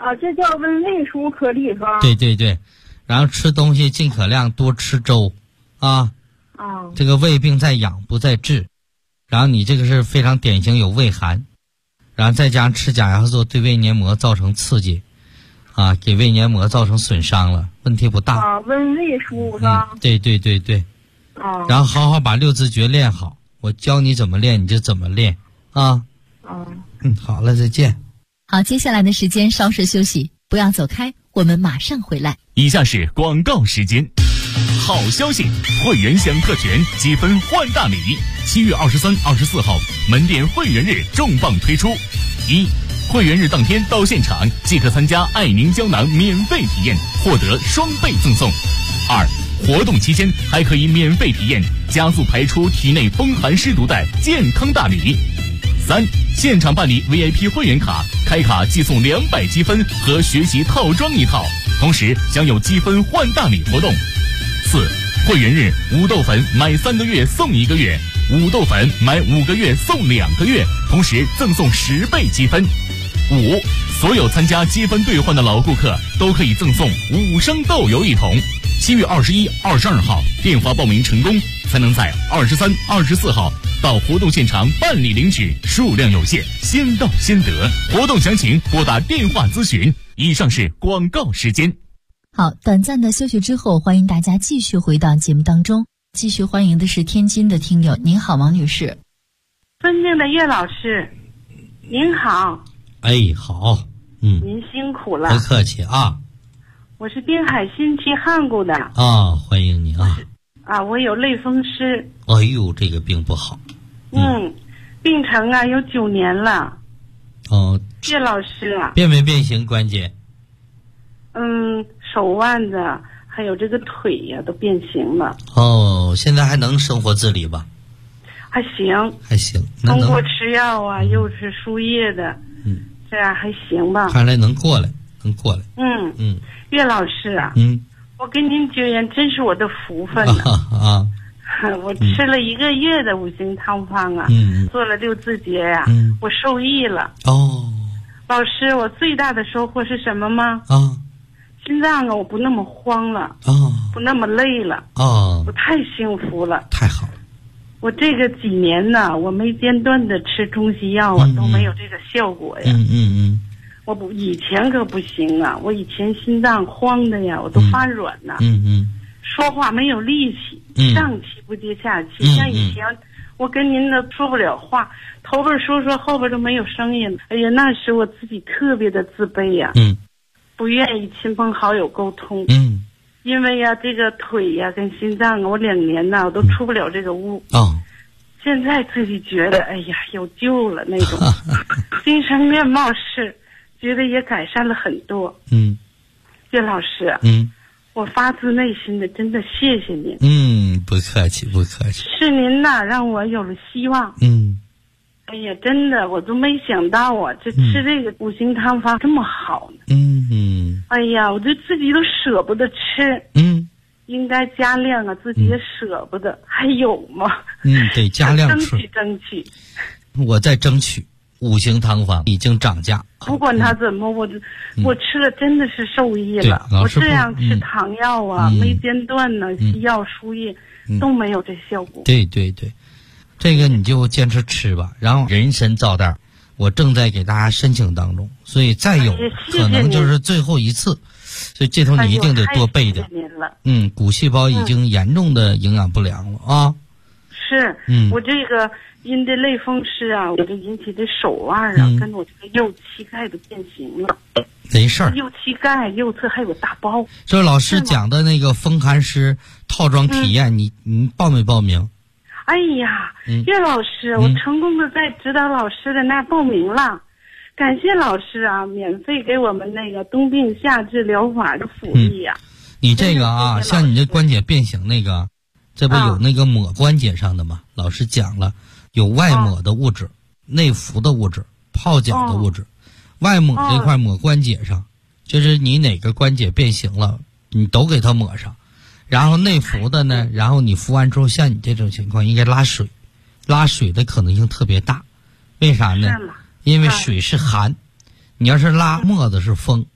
啊，这叫温胃舒颗粒是吧？ 对对对，然后吃东西尽可量多吃粥，啊，这个胃病在养不在治，然后你这个是非常典型有胃寒，然后再加上吃钾元素对胃黏膜造成刺激，啊，给胃黏膜造成损伤了，问题不大。 啊，温胃舒是吧？ 对对对对。然后好好把六字诀练好，我教你怎么练你就怎么练啊。好了，再见。 好，接下来的时间稍事休息，不要走开，我们马上回来。 以下是广告时间。好消息，会员享特权，积分换大礼。7月23、24号门店会员日重磅推出。1、会员日当天到现场即可参加爱凝胶囊免费体验，获得双倍赠送。2、活动期间还可以免费体验加速排出体内风寒湿毒的健康大礼。3、现场办理 VIP 会员卡，开卡即送200积分和学习套装一套，同时享有积分换大礼活动。4、会员日五豆粉买3个月送1个月，五豆粉买5个月送2个月，同时赠送10倍积分。5、所有参加积分兑换的老顾客都可以赠送5升豆油1桶。7月21、22号电话报名成功，才能在23、24号到活动现场办理领取，数量有限，先到先得。活动详情拨打电话咨询。以上是广告时间。 好，短暂的休息之后，欢迎大家继续回到节目当中。继续欢迎的是天津的听友，您好，王女士。 尊敬的岳老师，您好。 哎，好， 您辛苦了。 不客气啊。 我是滨海新区汉沽的。 啊，欢迎你啊。 我有类风湿。 哎呦，这个病不好。 病程有9年了。岳老师啊。 变没变形关节？ 手腕子还有这个腿呀都变形了。 现在还能生活自理吧？ 还行。 还行。 通过吃药啊，又是输液的。这样还行吧？ 看来能过来，能过来。 岳老师啊。我跟您结缘真是我的福分啊！ 我吃了1个月的5行汤方啊，做了6字诀呀，我受益了。老师，我最大的收获是什么吗？心脏我不那么慌了，不那么累了，我太幸福了， 太好了。 我这个几年呢，我没间断的吃中西药啊，都没有这个效果呀。我以前可不行啊，我以前心脏慌的呀，我都发软呐。说话没有力气，上气不接下气。像以前我跟您的说不了话，头边说后边都没有声音。哎呀，那时我自己特别的自卑呀，不愿意亲朋好友沟通。因为呀，这个腿呀跟心脏我2年呐，我都出不了这个屋。现在自己觉得哎呀有救了那种，精神面貌是觉得也改善了很多。岳老师，我发自内心的真的谢谢您。 不客气，不客气。 是您呐，让我有了希望。哎呀，真的，我都没想到啊，这吃这个5行汤方这么好呢。哎呀，我这自己都舍不得吃。应该加量啊，自己也舍不得。还有吗？ 得加量吃。 争取。 我在争取。5行汤方已经涨价， 不管它怎么，我吃了真的是受益了。我这样吃糖药啊，没间断呢，西药输液都没有这效果。 对对对，这个你就坚持吃吧。然后人参皂袋，我正在给大家申请当中，所以再有可能就是最后一次，所以这头你一定得多备点。骨细胞已经严重的营养不良了啊。 是，我这个。因这类风湿啊，我就引起这手腕啊，跟我这个右膝盖都变形了。 没事儿。 右膝盖右侧还有大包。 这老师讲的那个风寒湿套装体验，你报没报名？ 哎呀，岳老师，我成功的在指导老师的那报名了，感谢老师啊，免费给我们那个冬病夏治疗法的福利呀。 你这个啊，像你这关节变形那个，这不有那个抹关节上的吗？老师讲了。有外抹的物质、内服的物质、泡脚的物质。外抹这块抹关节上，就是你哪个关节变形了，你都给它抹上。然后内服的呢，然后你服完之后，像你这种情况应该拉水，拉水的可能性特别大。为啥呢？因为水是寒，你要是拉沫子是风，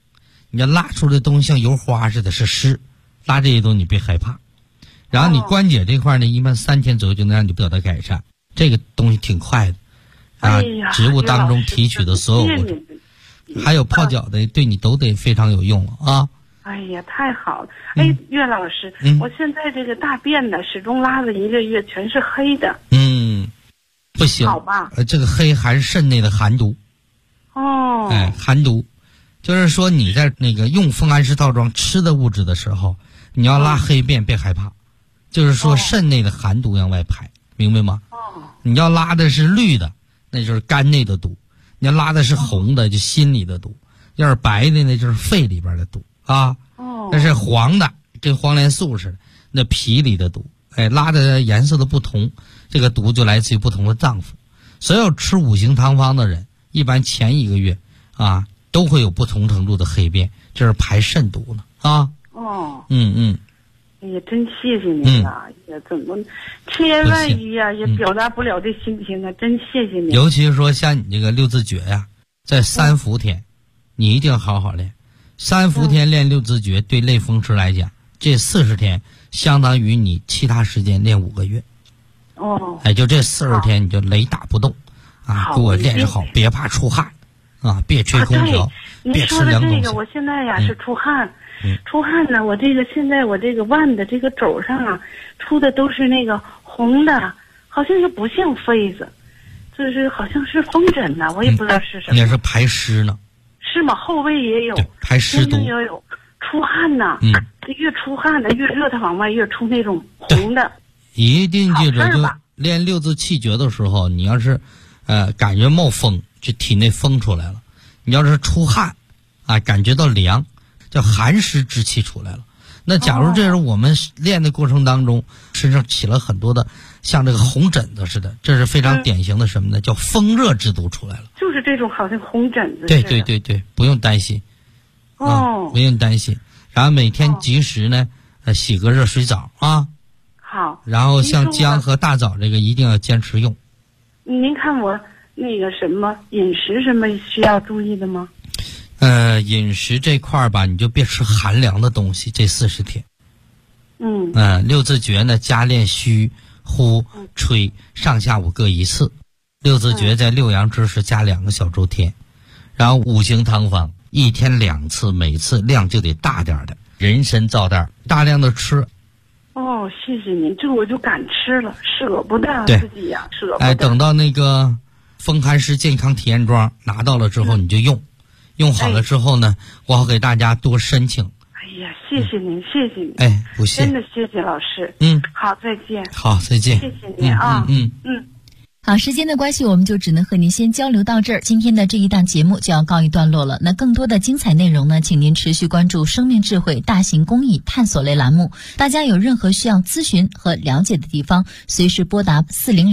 你要拉出的东西像油花似的是湿，拉这些东西你别害怕。然后你关节这块呢，一般3天左右就能让你得到改善，这个东西挺快的啊。植物当中提取的所有物质，还有泡脚的，对你都得非常有用了啊。 哎呀，太好了！哎，岳老师，我现在这个大便呢，始终拉了1个月，全是黑的。 不行， 好吧？ 这个黑还是肾内的寒毒。 哦。 寒毒，就是说你在那个用风寒湿套装吃的物质的时候，你要拉黑便别害怕，就是说肾内的寒毒向外排，明白吗？你要拉的是绿的，那就是肝内的毒；你要拉的是红的，就心里的毒；要是白的呢，就是肺里边的毒啊。那是黄的，跟黄连素似的，那脾里的毒。拉的颜色的不同，这个毒就来自于不同的脏腑。所有吃5行汤方的人，一般前1个月啊，都会有不同程度的黑便，这是排肾毒呢啊。哎呀，真谢谢您啊！呀，怎么千万语呀也表达不了这心情啊！真谢谢您。 尤其是说像你这个6字诀呀，在3伏天，你一定好好练。3伏天练6字诀，对类风湿来讲，这40天相当于你其他时间练5个月。就这40天你就雷打不动啊！给我练着好，别怕出汗啊，别吹空调，别吃凉东西。 您说的这个，我现在呀是出汗。出汗呢，我这个现在我这个腕的这个肘上啊，出的都是那个红的，好像是不像痱子，就是好像是风疹呢，我也不知道是什么。 那是排湿呢。 是吗？后背也有， 排湿毒也有，出汗呢，越出汗的越热，它往外越出那种红的。 一定记着，就练6字气诀的时候，你要是感觉冒风，就体内风出来了；你要是出汗啊，感觉到凉，叫寒湿之气出来了。那假如这是我们练的过程当中，身上起了很多的像这个红疹子似的，这是非常典型的什么呢？叫风热之毒出来了。就是这种好像红疹子。 对，不用担心。不用担心。然后每天及时呢，洗个热水澡啊。 好。 然后像姜和大枣这个一定要坚持用。 您看我那个什么饮食什么需要注意的吗？ 饮食这块吧，你就别吃寒凉的东西，这40天。6字诀呢，加练虚、呼、吹，上下午各1次。6字诀在6阳之时加2个小周天，然后5行汤方1天2次，每次量就得大点的，人参皂袋大量的吃。 谢谢您，这我就敢吃了，舍不得自己呀，舍不得。 等到那个风寒湿健康体验装拿到了之后，你就用。用好了之后呢，我好给大家多申请。 哎呀，谢谢您，谢谢您。 不谢， 真的谢谢老师。好，再见。 好，再见。 谢谢您啊。 好，时间的关系，我们就只能和您先交流到这儿。今天的这一档节目就要告一段落了。那更多的精彩内容呢，请您持续关注生命智慧大型公益探索类栏目。大家有任何需要咨询和了解的地方，随时拨打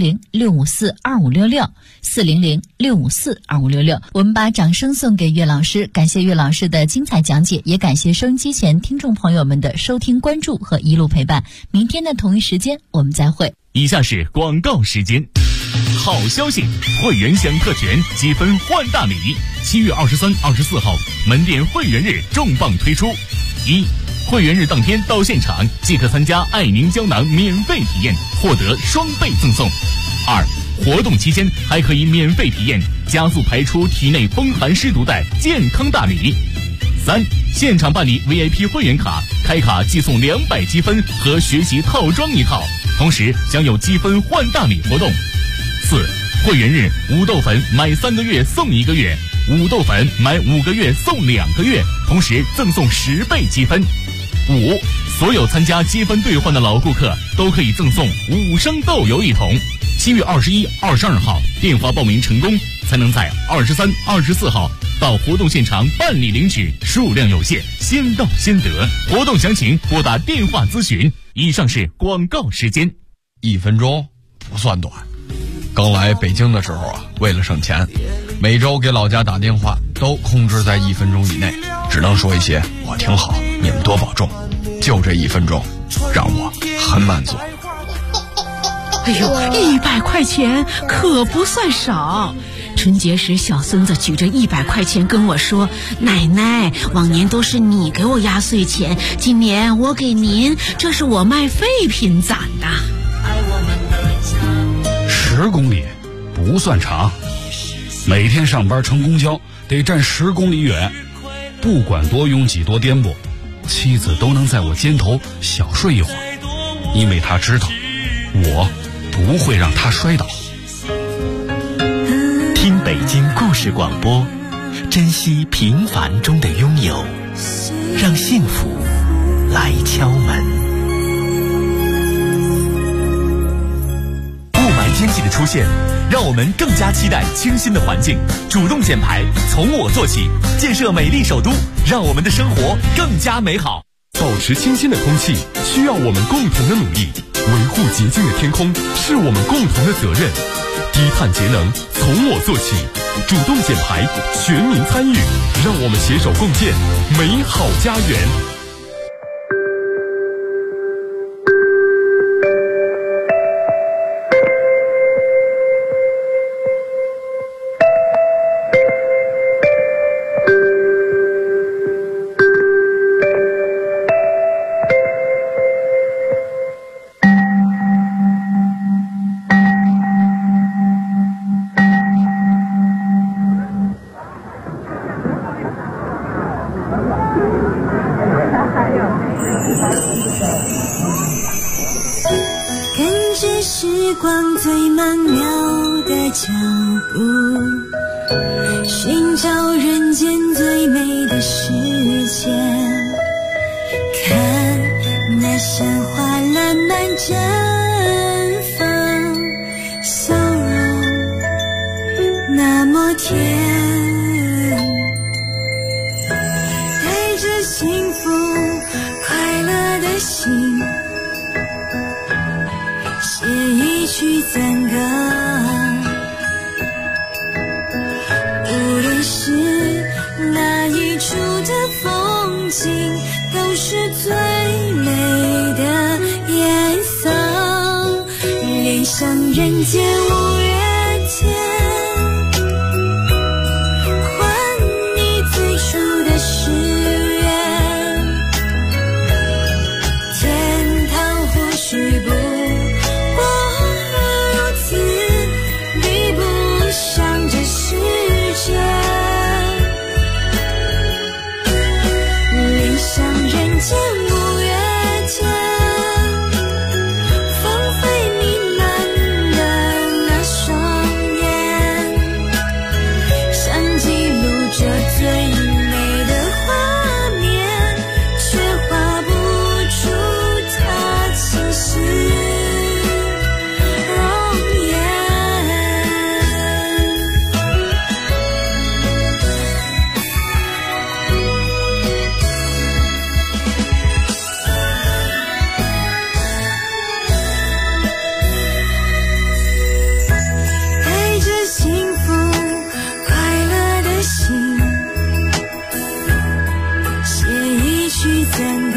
400-654-2566，400-654-2566。我们把掌声送给岳老师，感谢岳老师的精彩讲解，也感谢收音机前听众朋友们的收听、关注和一路陪伴。明天的同一时间，我们再会。 以下是广告时间。好消息，会员享特权，积分换大礼。7月23、24号门店会员日重磅推出。1、会员日当天到现场即可参加爱宁胶囊免费体验，获得双倍赠送。2、活动期间还可以免费体验加速排出体内风寒湿毒的健康大礼。3、现场办理 VIP 会员卡，开卡即送200积分和学习套装1套，同时将有积分换大礼活动。4、会员日五豆粉买3个月送1个月，五豆粉买5个月送2个月，同时赠送10倍积分。5、所有参加积分兑换的老顾客都可以赠送5升豆油1桶。7月21、22号电话报名成功，才能在23、24号到活动现场办理领取，数量有限，先到先得。活动详情拨打电话咨询。以上是广告时间。 1分钟不算短。刚来北京的时候啊，为了省钱，每周给老家打电话都控制在1分钟以内，只能说一些我挺好，你们多保重。就这1分钟，让我很满足。 哎呦，100块钱可不算少，这春节时小孙子举着100块钱跟我说，奶奶，往年都是你给我压岁钱，今年我给您，这是我卖废品攒的。 10公里不算长，每天上班乘公交得站10公里远，不管多拥挤多颠簸，妻子都能在我肩头小睡一会儿，因为她知道我不会让她摔倒。 听北京故事广播，珍惜平凡中的拥有，让幸福来敲门。雾霾天气的出现，让我们更加期待清新的环境。主动减排，从我做起，建设美丽首都，让我们的生活更加美好。 保持清新的空气需要我们共同的努力，维护洁净的天空是我们共同的责任。低碳节能，从我做起，主动减排，全民参与，让我们携手共建美好家园。 寻找人间最美的世界，看那鲜花烂漫绽放，笑容那么甜，带着幸福快乐的心，写一曲赞歌。风景都是最美的颜色，恋上人间五月天，还你最初的誓言。天堂或许不过如此，比不上这世界。人间五月天，芳菲弥漫的那双眼，想记录这最美的画面，却画不出它清晰容颜。真